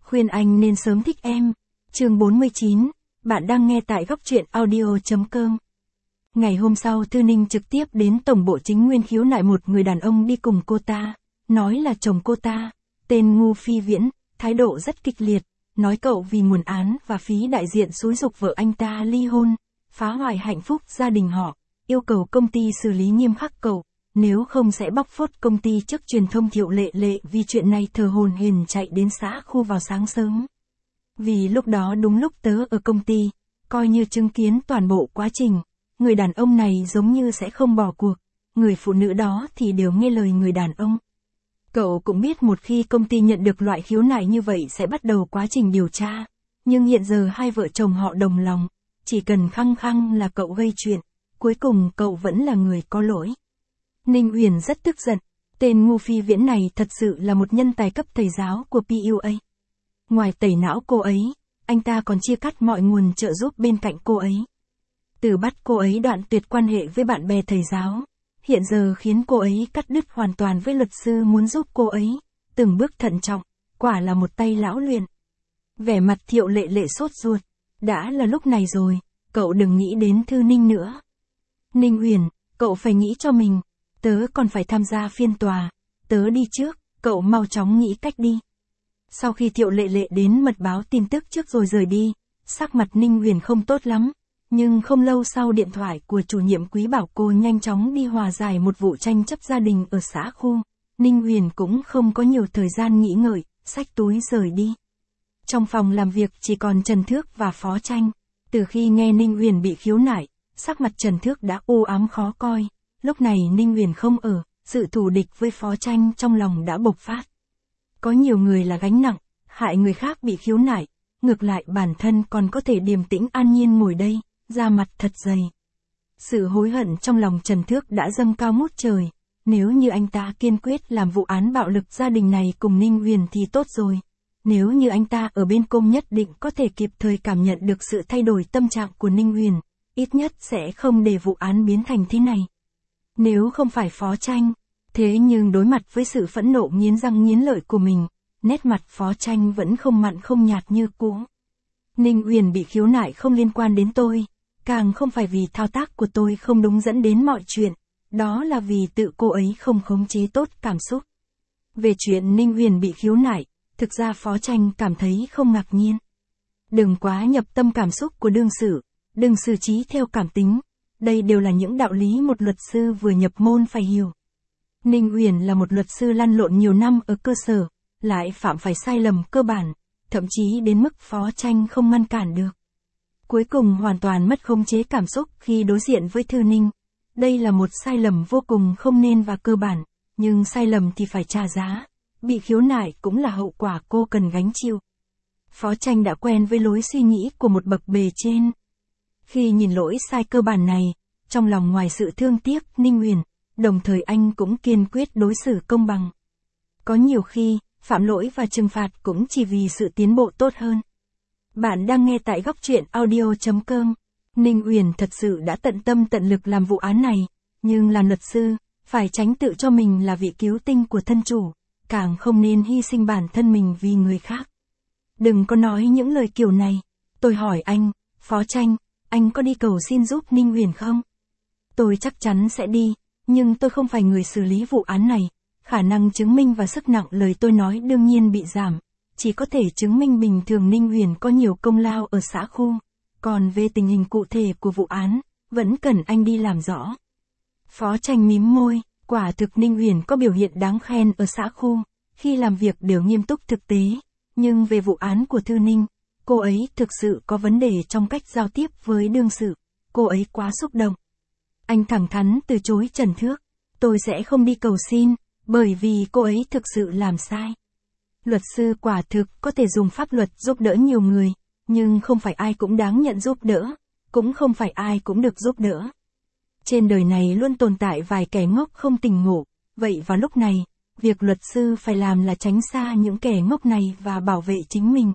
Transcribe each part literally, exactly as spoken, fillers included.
Khuyên anh nên sớm thích em. Chương bốn mươi chín, bạn đang nghe tại góc truyện audio chấm com. Ngày hôm sau Thư Ninh trực tiếp đến tổng bộ chính nguyên khiếu nại một người đàn ông đi cùng cô ta, nói là chồng cô ta, tên Ngô Phi Viễn, thái độ rất kịch liệt, nói cậu vì nguồn án và phí đại diện xúi giục vợ anh ta ly hôn, phá hoại hạnh phúc gia đình họ, yêu cầu công ty xử lý nghiêm khắc cậu, nếu không sẽ bóc phốt công ty trước truyền thông Thiệu Lệ Lệ vì chuyện này thờ hồn hển chạy đến xã khu vào sáng sớm. Vì lúc đó đúng lúc tớ ở công ty, coi như chứng kiến toàn bộ quá trình, người đàn ông này giống như sẽ không bỏ cuộc, người phụ nữ đó thì đều nghe lời người đàn ông. Cậu cũng biết một khi công ty nhận được loại khiếu nại như vậy sẽ bắt đầu quá trình điều tra, nhưng hiện giờ hai vợ chồng họ đồng lòng, chỉ cần khăng khăng là cậu gây chuyện, cuối cùng cậu vẫn là người có lỗi. Ninh Uyển rất tức giận, tên Ngô Phi Viễn này thật sự là một nhân tài cấp thầy giáo của pê u a. Ngoài tẩy não cô ấy, anh ta còn chia cắt mọi nguồn trợ giúp bên cạnh cô ấy. Từ bắt cô ấy đoạn tuyệt quan hệ với bạn bè thầy giáo, hiện giờ khiến cô ấy cắt đứt hoàn toàn với luật sư muốn giúp cô ấy, từng bước thận trọng, quả là một tay lão luyện. Vẻ mặt Thiệu Lệ Lệ sốt ruột, đã là lúc này rồi, cậu đừng nghĩ đến Thư Ninh nữa. Ninh Uyển, cậu phải nghĩ cho mình, tớ còn phải tham gia phiên tòa, tớ đi trước, cậu mau chóng nghĩ cách đi. Sau khi Thiệu Lệ Lệ đến mật báo tin tức trước rồi rời đi, sắc mặt Ninh Uyển không tốt lắm, nhưng không lâu sau điện thoại của chủ nhiệm Quý bảo cô nhanh chóng đi hòa giải một vụ tranh chấp gia đình ở xã khu, Ninh Uyển cũng không có nhiều thời gian nghĩ ngợi, xách túi rời đi. Trong phòng làm việc chỉ còn Trần Thước và Phó Tranh, từ khi nghe Ninh Uyển bị khiếu nại, sắc mặt Trần Thước đã u ám khó coi, lúc này Ninh Uyển không ở, sự thù địch với Phó Tranh trong lòng đã bộc phát. Có nhiều người là gánh nặng, hại người khác bị khiếu nại, ngược lại bản thân còn có thể điềm tĩnh an nhiên ngồi đây, da mặt thật dày. Sự hối hận trong lòng Trần Thước đã dâng cao ngút trời, nếu như anh ta kiên quyết làm vụ án bạo lực gia đình này cùng Ninh Uyển thì tốt rồi. Nếu như anh ta ở bên công nhất định có thể kịp thời cảm nhận được sự thay đổi tâm trạng của Ninh Uyển, ít nhất sẽ không để vụ án biến thành thế này. Nếu không phải Phó Tranh, thế nhưng đối mặt với sự phẫn nộ nghiến răng nghiến lợi của mình, nét mặt Phó Tranh vẫn không mặn không nhạt như cũ. Ninh Uyển bị khiếu nại không liên quan đến tôi, càng không phải vì thao tác của tôi không đúng dẫn đến mọi chuyện, đó là vì tự cô ấy không khống chế tốt cảm xúc. Về chuyện Ninh Uyển bị khiếu nại, thực ra Phó Tranh cảm thấy không ngạc nhiên. Đừng quá nhập tâm cảm xúc của đương sự, đừng xử trí theo cảm tính, đây đều là những đạo lý một luật sư vừa nhập môn phải hiểu. Ninh Uyển là một luật sư lăn lộn nhiều năm ở cơ sở, lại phạm phải sai lầm cơ bản, thậm chí đến mức Phó Tranh không ngăn cản được. Cuối cùng hoàn toàn mất khống chế cảm xúc khi đối diện với Thư Ninh. Đây là một sai lầm vô cùng không nên và cơ bản, nhưng sai lầm thì phải trả giá. Bị khiếu nại cũng là hậu quả cô cần gánh chịu. Phó Tranh đã quen với lối suy nghĩ của một bậc bề trên. Khi nhìn lỗi sai cơ bản này, trong lòng ngoài sự thương tiếc Ninh Uyển, đồng thời anh cũng kiên quyết đối xử công bằng. Có nhiều khi, phạm lỗi và trừng phạt cũng chỉ vì sự tiến bộ tốt hơn. Bạn đang nghe tại góc truyện audio chấm com. Ninh Uyển thật sự đã tận tâm tận lực làm vụ án này, nhưng là luật sư, phải tránh tự cho mình là vị cứu tinh của thân chủ, càng không nên hy sinh bản thân mình vì người khác. Đừng có nói những lời kiểu này. Tôi hỏi anh, Phó Tranh, anh có đi cầu xin giúp Ninh Uyển không? Tôi chắc chắn sẽ đi, nhưng tôi không phải người xử lý vụ án này. Khả năng chứng minh và sức nặng lời tôi nói đương nhiên bị giảm. Chỉ có thể chứng minh bình thường Ninh Uyển có nhiều công lao ở xã khu. Còn về tình hình cụ thể của vụ án, vẫn cần anh đi làm rõ. Phó Tranh mím môi, quả thực Ninh Uyển có biểu hiện đáng khen ở xã khu, khi làm việc đều nghiêm túc thực tế. Nhưng về vụ án của Thư Ninh, cô ấy thực sự có vấn đề trong cách giao tiếp với đương sự, cô ấy quá xúc động. Anh thẳng thắn từ chối Trần Thước, tôi sẽ không đi cầu xin, bởi vì cô ấy thực sự làm sai. Luật sư quả thực có thể dùng pháp luật giúp đỡ nhiều người, nhưng không phải ai cũng đáng nhận giúp đỡ, cũng không phải ai cũng được giúp đỡ. Trên đời này luôn tồn tại vài kẻ ngốc không tỉnh ngộ, vậy vào lúc này, việc luật sư phải làm là tránh xa những kẻ ngốc này và bảo vệ chính mình.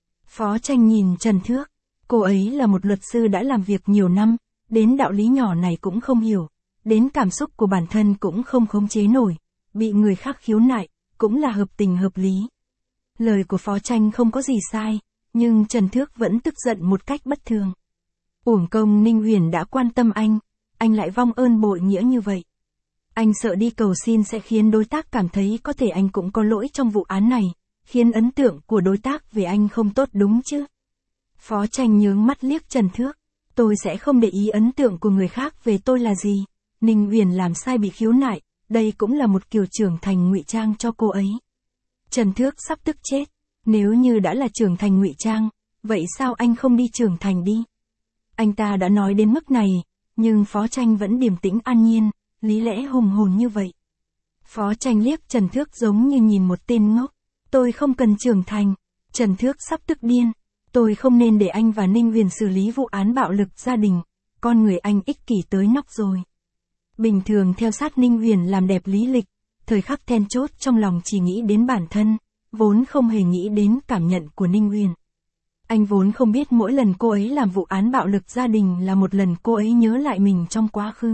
Phó Tranh nhìn Trần Thước, cô ấy là một luật sư đã làm việc nhiều năm, đến đạo lý nhỏ này cũng không hiểu, đến cảm xúc của bản thân cũng không khống chế nổi, bị người khác khiếu nại, cũng là hợp tình hợp lý. Lời của Phó Tranh không có gì sai, nhưng Trần Thước vẫn tức giận một cách bất thường. Uổng công Ninh Huyền đã quan tâm anh, anh lại vong ơn bội nghĩa như vậy. Anh sợ đi cầu xin sẽ khiến đối tác cảm thấy có thể anh cũng có lỗi trong vụ án này, khiến ấn tượng của đối tác về anh không tốt đúng chứ. Phó Tranh nhướng mắt liếc Trần Thước. Tôi sẽ không để ý ấn tượng của người khác về tôi là gì. Ninh Huyền làm sai bị khiếu nại, đây cũng là một kiểu trưởng thành ngụy trang cho cô ấy. Trần Thước sắp tức chết. Nếu như đã là trưởng thành ngụy trang, vậy sao anh không đi trưởng thành đi? Anh ta đã nói đến mức này, nhưng Phó Tranh vẫn điềm tĩnh an nhiên, lý lẽ hùng hồn như vậy. Phó Tranh liếc Trần Thước giống như nhìn một tên ngốc. Tôi không cần trưởng thành. Trần Thước sắp tức điên. Tôi không nên để anh và Ninh Huyền xử lý vụ án bạo lực gia đình. Con người anh ích kỷ tới nóc rồi. Bình thường theo sát Ninh Huyền làm đẹp lý lịch, thời khắc then chốt trong lòng chỉ nghĩ đến bản thân, vốn không hề nghĩ đến cảm nhận của Ninh Huyền. Anh vốn không biết mỗi lần cô ấy làm vụ án bạo lực gia đình là một lần cô ấy nhớ lại mình trong quá khứ.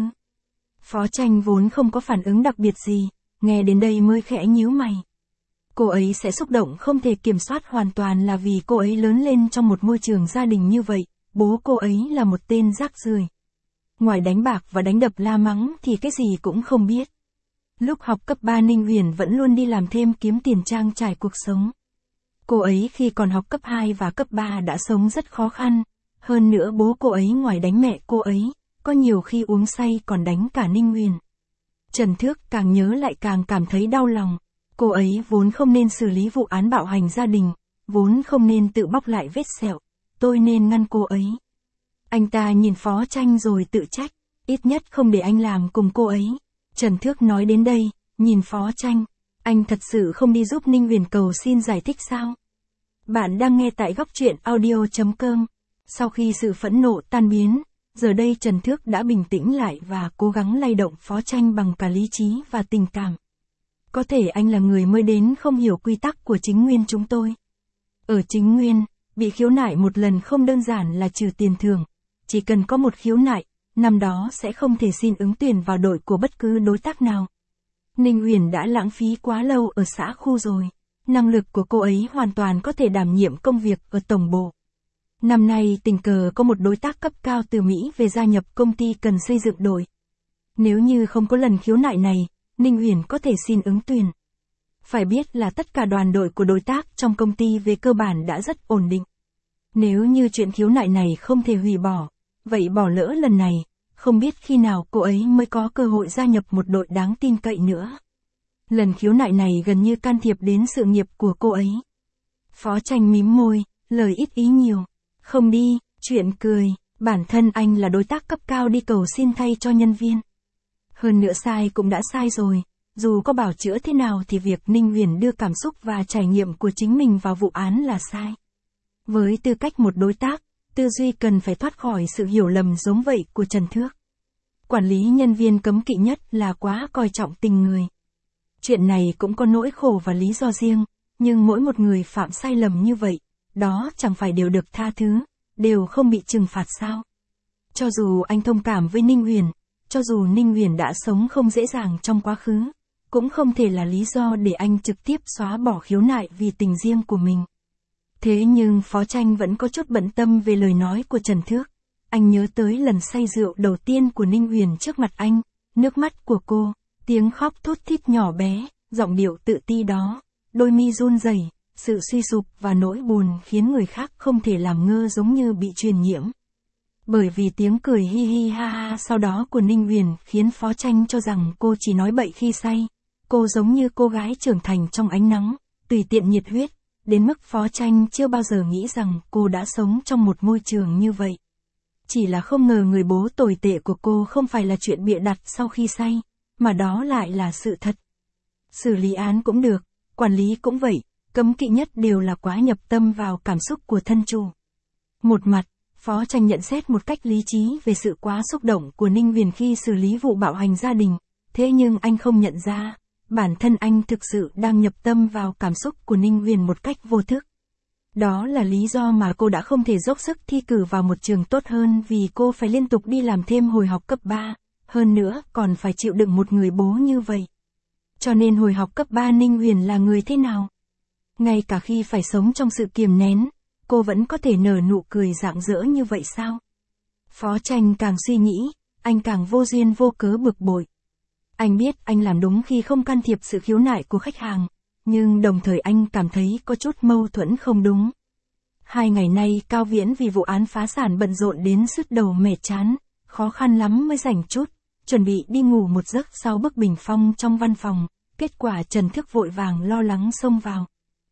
Phó Tranh vốn không có phản ứng đặc biệt gì, nghe đến đây mới khẽ nhíu mày. Cô ấy sẽ xúc động không thể kiểm soát hoàn toàn là vì cô ấy lớn lên trong một môi trường gia đình như vậy, bố cô ấy là một tên rác rưởi. Ngoài đánh bạc và đánh đập la mắng thì cái gì cũng không biết. Lúc học cấp ba Ninh Huyền vẫn luôn đi làm thêm kiếm tiền trang trải cuộc sống. Cô ấy khi còn học cấp hai và cấp ba đã sống rất khó khăn, hơn nữa bố cô ấy ngoài đánh mẹ cô ấy, có nhiều khi uống say còn đánh cả Ninh Huyền. Trần Thước càng nhớ lại càng cảm thấy đau lòng. Cô ấy vốn không nên xử lý vụ án bạo hành gia đình, vốn không nên tự bóc lại vết sẹo, tôi nên ngăn cô ấy. Anh ta nhìn Phó Tranh rồi tự trách, ít nhất không để anh làm cùng cô ấy. Trần Thước nói đến đây, nhìn Phó Tranh, anh thật sự không đi giúp Ninh Huyền cầu xin giải thích sao? Bạn đang nghe tại góc truyện audio chấm com. Sau khi sự phẫn nộ tan biến, giờ đây Trần Thước đã bình tĩnh lại và cố gắng lay động Phó Tranh bằng cả lý trí và tình cảm. Có thể anh là người mới đến không hiểu quy tắc của Chính Nguyên chúng tôi. Ở Chính Nguyên, bị khiếu nại một lần không đơn giản là trừ tiền thưởng. Chỉ cần có một khiếu nại, năm đó sẽ không thể xin ứng tuyển vào đội của bất cứ đối tác nào. Ninh Huyền đã lãng phí quá lâu ở xã khu rồi. Năng lực của cô ấy hoàn toàn có thể đảm nhiệm công việc ở tổng bộ. Năm nay tình cờ có một đối tác cấp cao từ Mỹ về gia nhập công ty cần xây dựng đội. Nếu như không có lần khiếu nại này, Ninh Huyền có thể xin ứng tuyển. Phải biết là tất cả đoàn đội của đối tác trong công ty về cơ bản đã rất ổn định. Nếu như chuyện khiếu nại này không thể hủy bỏ, vậy bỏ lỡ lần này, không biết khi nào cô ấy mới có cơ hội gia nhập một đội đáng tin cậy nữa. Lần khiếu nại này gần như can thiệp đến sự nghiệp của cô ấy. Phó Tranh mím môi, lời ít ý nhiều. Không đi, chuyện cười, bản thân anh là đối tác cấp cao đi cầu xin thay cho nhân viên. Hơn nữa sai cũng đã sai rồi, dù có bảo chữa thế nào thì việc Ninh Huyền đưa cảm xúc và trải nghiệm của chính mình vào vụ án là sai. Với tư cách một đối tác, tư duy cần phải thoát khỏi sự hiểu lầm giống vậy của Trần Thước. Quản lý nhân viên cấm kỵ nhất là quá coi trọng tình người. Chuyện này cũng có nỗi khổ và lý do riêng, nhưng mỗi một người phạm sai lầm như vậy, đó chẳng phải đều được tha thứ, đều không bị trừng phạt sao? Cho dù anh thông cảm với Ninh Huyền, cho dù Ninh Huyền đã sống không dễ dàng trong quá khứ, cũng không thể là lý do để anh trực tiếp xóa bỏ khiếu nại vì tình riêng của mình. Thế nhưng Phó Tranh vẫn có chút bận tâm về lời nói của Trần Thước. Anh nhớ tới lần say rượu đầu tiên của Ninh Huyền trước mặt anh, nước mắt của cô, tiếng khóc thút thít nhỏ bé, giọng điệu tự ti đó, đôi mi run rẩy, sự suy sụp và nỗi buồn khiến người khác không thể làm ngơ giống như bị truyền nhiễm. Bởi vì tiếng cười hi hi ha ha sau đó của Ninh Huyền khiến Phó Tranh cho rằng cô chỉ nói bậy khi say. Cô giống như cô gái trưởng thành trong ánh nắng, tùy tiện nhiệt huyết, đến mức Phó Tranh chưa bao giờ nghĩ rằng cô đã sống trong một môi trường như vậy. Chỉ là không ngờ người bố tồi tệ của cô không phải là chuyện bịa đặt sau khi say, mà đó lại là sự thật. Xử lý án cũng được, quản lý cũng vậy, cấm kỵ nhất đều là quá nhập tâm vào cảm xúc của thân chủ. Một mặt, Phó Tranh nhận xét một cách lý trí về sự quá xúc động của Ninh Huyền khi xử lý vụ bạo hành gia đình, thế nhưng anh không nhận ra, bản thân anh thực sự đang nhập tâm vào cảm xúc của Ninh Huyền một cách vô thức. Đó là lý do mà cô đã không thể dốc sức thi cử vào một trường tốt hơn vì cô phải liên tục đi làm thêm hồi học cấp ba, hơn nữa còn phải chịu đựng một người bố như vậy. Cho nên hồi học cấp ba Ninh Huyền là người thế nào? Ngay cả khi phải sống trong sự kiềm nén, cô vẫn có thể nở nụ cười rạng rỡ như vậy sao? Phó Tranh càng suy nghĩ, anh càng vô duyên vô cớ bực bội. Anh biết anh làm đúng khi không can thiệp sự khiếu nại của khách hàng, nhưng đồng thời anh cảm thấy có chút mâu thuẫn không đúng. Hai ngày nay Cao Viễn vì vụ án phá sản bận rộn đến sứt đầu mệt chán, khó khăn lắm mới rảnh chút, chuẩn bị đi ngủ một giấc sau bức bình phong trong văn phòng, kết quả Trần Thức vội vàng lo lắng xông vào.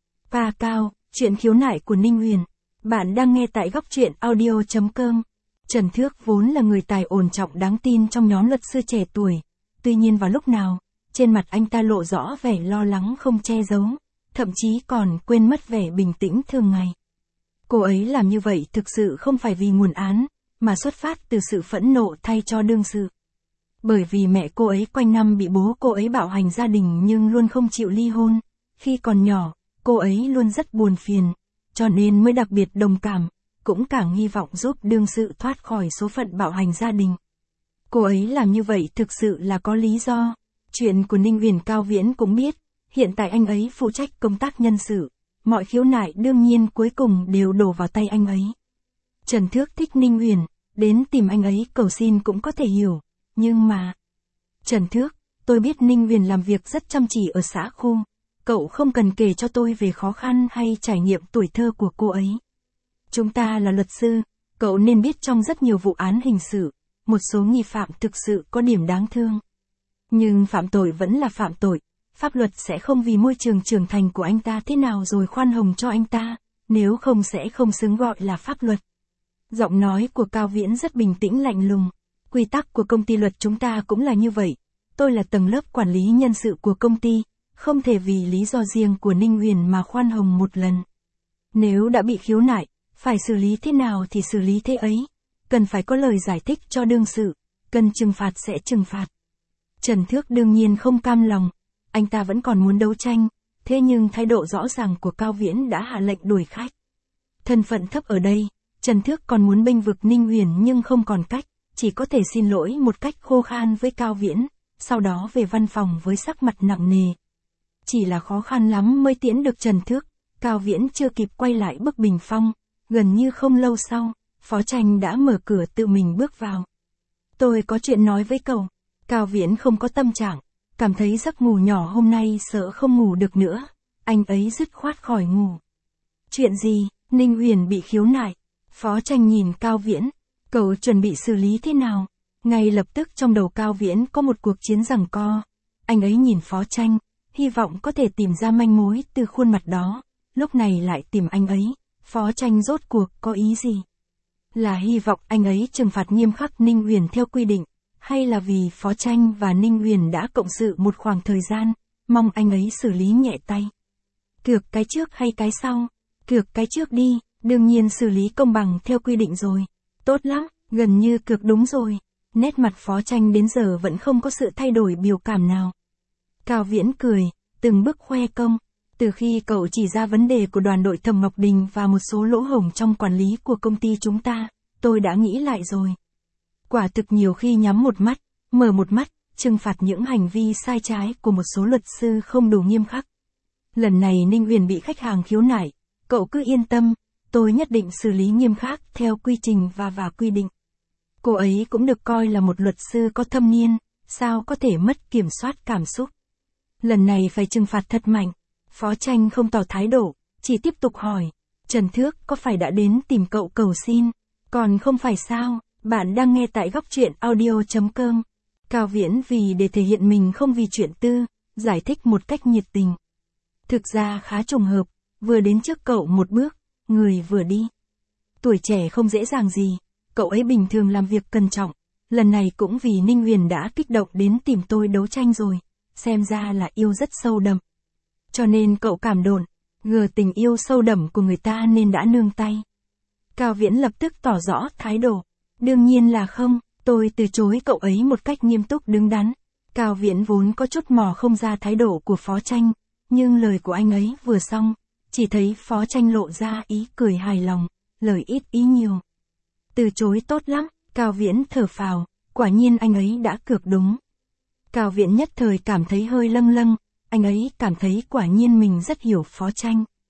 Pa Cao, chuyện khiếu nại của Ninh Huyền. Bạn đang nghe tại góc truyện audio chấm com. Trần Thước vốn là người tài ổn trọng đáng tin trong nhóm luật sư trẻ tuổi. Tuy nhiên vào lúc nào, trên mặt anh ta lộ rõ vẻ lo lắng không che giấu, thậm chí còn quên mất vẻ bình tĩnh thường ngày. Cô ấy làm như vậy thực sự không phải vì nguồn án, mà xuất phát từ sự phẫn nộ thay cho đương sự. Bởi vì mẹ cô ấy quanh năm bị bố cô ấy bạo hành gia đình nhưng luôn không chịu ly hôn. Khi còn nhỏ, cô ấy luôn rất buồn phiền, cho nên mới đặc biệt đồng cảm, cũng càng hy vọng giúp đương sự thoát khỏi số phận bạo hành gia đình. Cô ấy làm như vậy thực sự là có lý do. Chuyện của Ninh Huyền Cao Viễn cũng biết, hiện tại anh ấy phụ trách công tác nhân sự, mọi khiếu nại đương nhiên cuối cùng đều đổ vào tay anh ấy. Trần Thước thích Ninh Huyền, đến tìm anh ấy cầu xin cũng có thể hiểu, nhưng mà... Trần Thước, tôi biết Ninh Huyền làm việc rất chăm chỉ ở xã khu, cậu không cần kể cho tôi về khó khăn hay trải nghiệm tuổi thơ của cô ấy. Chúng ta là luật sư, cậu nên biết trong rất nhiều vụ án hình sự, một số nghi phạm thực sự có điểm đáng thương. Nhưng phạm tội vẫn là phạm tội, pháp luật sẽ không vì môi trường trưởng thành của anh ta thế nào rồi khoan hồng cho anh ta, nếu không sẽ không xứng gọi là pháp luật. Giọng nói của Cao Viễn rất bình tĩnh lạnh lùng. Quy tắc của công ty luật chúng ta cũng là như vậy. Tôi là tầng lớp quản lý nhân sự của công ty, không thể vì lý do riêng của Ninh Huyền mà khoan hồng một lần. Nếu đã bị khiếu nại, phải xử lý thế nào thì xử lý thế ấy. Cần phải có lời giải thích cho đương sự, cần trừng phạt sẽ trừng phạt. Trần Thước đương nhiên không cam lòng, anh ta vẫn còn muốn đấu tranh, thế nhưng thái độ rõ ràng của Cao Viễn đã hạ lệnh đuổi khách. Thân phận thấp ở đây, Trần Thước còn muốn bênh vực Ninh Huyền nhưng không còn cách, chỉ có thể xin lỗi một cách khô khan với Cao Viễn, sau đó về văn phòng với sắc mặt nặng nề. Chỉ là khó khăn lắm mới tiễn được Trần Thước, Cao Viễn chưa kịp quay lại bức bình phong, gần như không lâu sau, Phó Tranh đã mở cửa tự mình bước vào. Tôi có chuyện nói với cậu. Cao Viễn không có tâm trạng, cảm thấy giấc ngủ nhỏ hôm nay sợ không ngủ được nữa, anh ấy dứt khoát khỏi ngủ. Chuyện gì? Ninh Huyền bị khiếu nại. Phó Tranh nhìn Cao Viễn, cậu chuẩn bị xử lý thế nào? Ngay lập tức trong đầu Cao Viễn có một cuộc chiến giằng co. Anh ấy nhìn Phó Tranh, hy vọng có thể tìm ra manh mối từ khuôn mặt đó, lúc này lại tìm anh ấy. Phó Tranh rốt cuộc có ý gì? Là hy vọng anh ấy trừng phạt nghiêm khắc Ninh Huyền theo quy định, hay là vì Phó Tranh và Ninh Huyền đã cộng sự một khoảng thời gian, mong anh ấy xử lý nhẹ tay? Cược cái trước hay cái sau? Cược cái trước đi, đương nhiên xử lý công bằng theo quy định rồi. Tốt lắm, gần như cược đúng rồi. Nét mặt Phó Tranh đến giờ vẫn không có sự thay đổi biểu cảm nào. Cao Viễn cười, từng bước khoe công. Từ khi cậu chỉ ra vấn đề của đoàn đội Thẩm Ngọc Đình và một số lỗ hổng trong quản lý của công ty chúng ta, tôi đã nghĩ lại rồi. Quả thực nhiều khi nhắm một mắt, mở một mắt, trừng phạt những hành vi sai trái của một số luật sư không đủ nghiêm khắc. Lần này Ninh Huyền bị khách hàng khiếu nại, cậu cứ yên tâm, tôi nhất định xử lý nghiêm khắc theo quy trình và và quy định. Cô ấy cũng được coi là một luật sư có thâm niên, sao có thể mất kiểm soát cảm xúc. Lần này phải trừng phạt thật mạnh. Phó Tranh không tỏ thái độ, chỉ tiếp tục hỏi, Trần Thước có phải đã đến tìm cậu cầu xin? Còn không phải sao? Bạn đang nghe tại góc truyện audio chấm com. Cao Viễn vì để thể hiện mình không vì chuyện tư, giải thích một cách nhiệt tình. Thực ra khá trùng hợp, vừa đến trước cậu một bước, người vừa đi. Tuổi trẻ không dễ dàng gì, cậu ấy bình thường làm việc cẩn trọng, lần này cũng vì Ninh Huyền đã kích động đến tìm tôi đấu tranh rồi, xem ra là yêu rất sâu đậm. Cho nên cậu cảm động, ngờ tình yêu sâu đậm của người ta nên đã nương tay. Cao Viễn lập tức tỏ rõ thái độ. Đương nhiên là không, tôi từ chối cậu ấy một cách nghiêm túc đứng đắn. Cao Viễn vốn có chút mò không ra thái độ của Phó Tranh, nhưng lời của anh ấy vừa xong, chỉ thấy Phó Tranh lộ ra ý cười hài lòng, lời ít ý nhiều. Từ chối tốt lắm, Cao Viễn thở phào, quả nhiên anh ấy đã cược đúng. Cao Viễn nhất thời cảm thấy hơi lâng lâng, anh ấy cảm thấy quả nhiên mình rất hiểu Phó Tranh.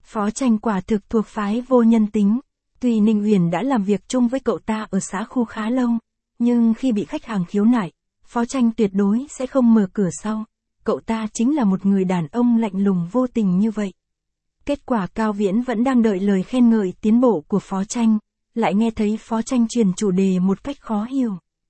Phó Tranh quả thực thuộc phái vô nhân tính. Tuy Ninh Huyền đã làm việc chung với cậu ta ở xã khu khá lâu, nhưng khi bị khách hàng khiếu nại, Phó Tranh tuyệt đối sẽ không mở cửa sau. Cậu ta chính là một người đàn ông lạnh lùng vô tình như vậy. Kết quả Cao Viễn vẫn đang đợi lời khen ngợi tiến bộ của Phó Tranh, lại nghe thấy Phó Tranh truyền chủ đề một cách khó hiểu.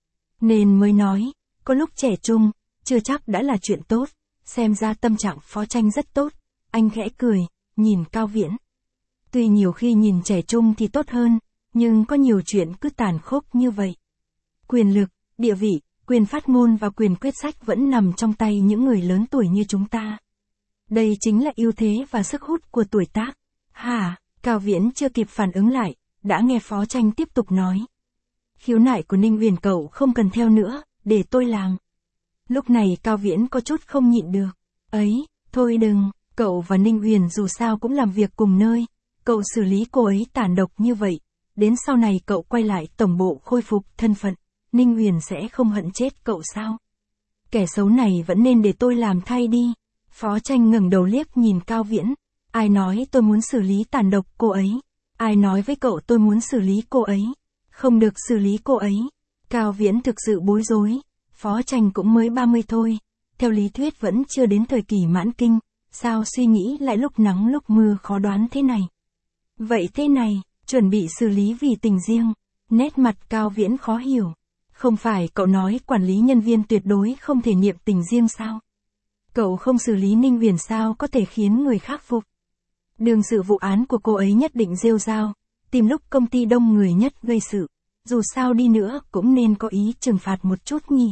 Nên mới nói, có lúc trẻ trung, chưa chắc đã là chuyện tốt, xem ra tâm trạng Phó Tranh rất tốt. Anh khẽ cười, nhìn Cao Viễn. Tuy nhiều khi nhìn trẻ trung thì tốt hơn, nhưng có nhiều chuyện cứ tàn khốc như vậy. Quyền lực, địa vị, quyền phát ngôn và quyền quyết sách vẫn nằm trong tay những người lớn tuổi như chúng ta. Đây chính là ưu thế và sức hút của tuổi tác. Hả? Cao Viễn chưa kịp phản ứng lại, đã nghe Phó Tranh tiếp tục nói. Khiếu nại của Ninh Huyền cậu không cần theo nữa, để tôi làm. Lúc này Cao Viễn có chút không nhịn được. Ấy, thôi đừng, cậu và Ninh Huyền dù sao cũng làm việc cùng nơi. Cậu xử lý cô ấy tàn độc như vậy, đến sau này cậu quay lại tổng bộ khôi phục thân phận, Ninh Huyền sẽ không hận chết cậu sao? Kẻ xấu này vẫn nên để tôi làm thay đi. Phó Tranh ngẩng đầu liếc nhìn Cao Viễn. Ai nói tôi muốn xử lý tàn độc cô ấy? Ai nói với cậu tôi muốn xử lý cô ấy? Không được xử lý cô ấy. Cao Viễn thực sự bối rối. Phó Tranh cũng mới ba mươi thôi. Theo lý thuyết vẫn chưa đến thời kỳ mãn kinh. Sao suy nghĩ lại lúc nắng lúc mưa khó đoán thế này? Vậy thế này, chuẩn bị xử lý vì tình riêng. Nét mặt Cao Viễn khó hiểu. Không phải cậu nói quản lý nhân viên tuyệt đối không thể niệm tình riêng sao? Cậu không xử lý Ninh Huyền sao có thể khiến người khác phục? Đương sự vụ án của cô ấy nhất định rêu rao, tìm lúc công ty đông người nhất gây sự. Dù sao đi nữa cũng nên có ý trừng phạt một chút nhỉ.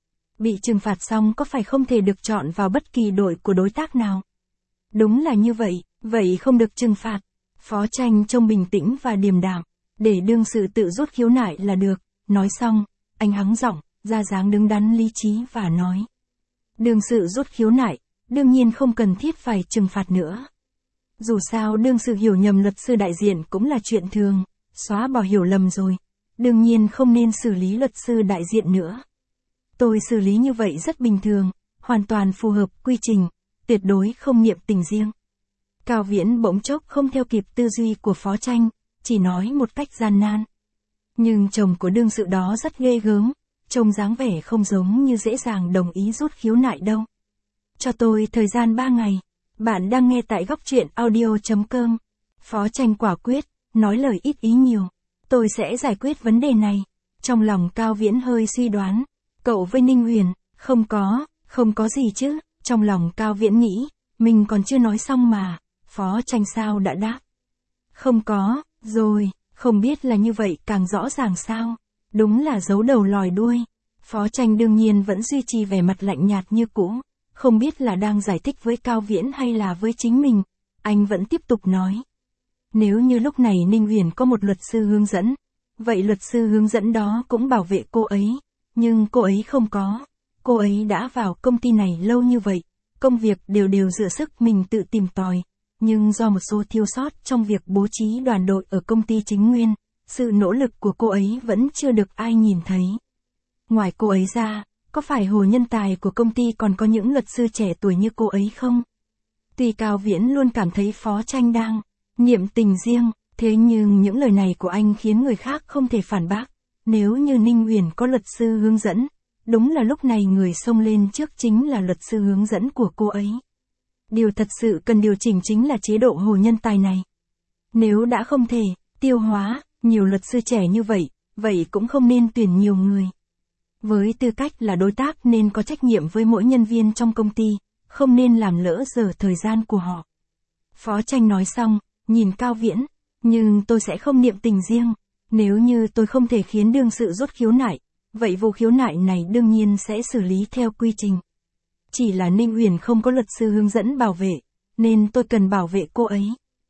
Bị trừng phạt xong có phải không thể được chọn vào bất kỳ đội của đối tác nào? Đúng là như vậy, vậy không được trừng phạt. Phó Tranh trông bình tĩnh và điềm đạm, để đương sự tự rút khiếu nại là được. Nói xong, anh hắng giọng, ra dáng đứng đắn lý trí và nói. Đương sự rút khiếu nại, đương nhiên không cần thiết phải trừng phạt nữa. Dù sao đương sự hiểu nhầm luật sư đại diện cũng là chuyện thường, xóa bỏ hiểu lầm rồi. Đương nhiên không nên xử lý luật sư đại diện nữa. Tôi xử lý như vậy rất bình thường, hoàn toàn phù hợp quy trình, tuyệt đối không niệm tình riêng. Cao Viễn bỗng chốc không theo kịp tư duy của Phó Tranh, chỉ nói một cách gian nan. Nhưng chồng của đương sự đó rất ghê gớm, trông dáng vẻ không giống như dễ dàng đồng ý rút khiếu nại đâu. Cho tôi thời gian ba ngày. Bạn đang nghe tại góc truyện audio chấm com. Phó Tranh quả quyết, nói lời ít ý nhiều. Tôi sẽ giải quyết vấn đề này. Trong lòng Cao Viễn hơi suy đoán. Cậu với Ninh Huyền, không có, không có gì chứ. Trong lòng Cao Viễn nghĩ, mình còn chưa nói xong mà. Phó Tranh sao đã đáp. Không có, rồi, không biết là như vậy càng rõ ràng sao. Đúng là giấu đầu lòi đuôi. Phó Tranh đương nhiên vẫn duy trì vẻ mặt lạnh nhạt như cũ. Không biết là đang giải thích với Cao Viễn hay là với chính mình. Anh vẫn tiếp tục nói. Nếu như lúc này Ninh Huyền có một luật sư hướng dẫn, vậy luật sư hướng dẫn đó cũng bảo vệ cô ấy. Nhưng cô ấy không có. Cô ấy đã vào công ty này lâu như vậy. Công việc đều đều dựa sức mình tự tìm tòi. Nhưng do một số thiếu sót trong việc bố trí đoàn đội ở công ty chính nguyên, sự nỗ lực của cô ấy vẫn chưa được ai nhìn thấy. Ngoài cô ấy ra, có phải hồ nhân tài của công ty còn có những luật sư trẻ tuổi như cô ấy không? Tuy Cao Viễn luôn cảm thấy Phó Tranh đang niệm tình riêng, thế nhưng những lời này của anh khiến người khác không thể phản bác. Nếu như Ninh Huyền có luật sư hướng dẫn, đúng là lúc này người xông lên trước chính là luật sư hướng dẫn của cô ấy. Điều thật sự cần điều chỉnh chính là chế độ hồ nhân tài này. Nếu đã không thể tiêu hóa nhiều luật sư trẻ như vậy, vậy cũng không nên tuyển nhiều người. Với tư cách là đối tác nên có trách nhiệm với mỗi nhân viên trong công ty, không nên làm lỡ giờ thời gian của họ. Phó Tranh nói xong, nhìn Cao Viễn, nhưng tôi sẽ không niệm tình riêng. Nếu như tôi không thể khiến đương sự rút khiếu nại, vậy vụ khiếu nại này đương nhiên sẽ xử lý theo quy trình. Chỉ là Ninh Huyền không có luật sư hướng dẫn bảo vệ, nên tôi cần bảo vệ cô ấy.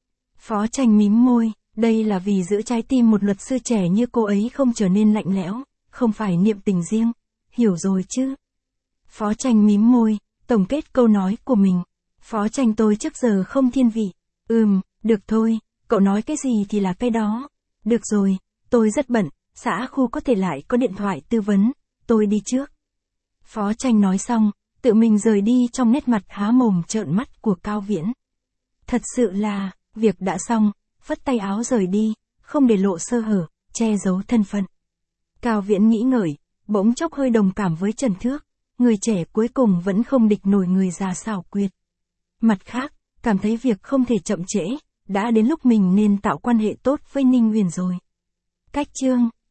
Phó Tranh mím môi, đây là vì giữ trái tim một luật sư trẻ như cô ấy không trở nên lạnh lẽo, không phải niệm tình riêng, hiểu rồi chứ? Phó Tranh mím môi, tổng kết câu nói của mình. Phó Tranh tôi trước giờ không thiên vị. Ừm, được thôi, cậu nói cái gì thì là cái đó. Được rồi, tôi rất bận, xã khu có thể lại có điện thoại tư vấn, tôi đi trước. Phó Tranh nói xong, tự mình rời đi trong nét mặt há mồm trợn mắt của Cao Viễn. Thật sự là, Việc đã xong, phất tay áo rời đi, không để lộ sơ hở, che giấu thân phận. Cao Viễn nghĩ ngợi, bỗng chốc hơi đồng cảm với Trần Thước, người trẻ cuối cùng vẫn không địch nổi người già xảo quyệt. Mặt khác, cảm thấy việc không thể chậm trễ, đã đến lúc mình nên tạo quan hệ tốt với Ninh Huyền rồi. Cách chương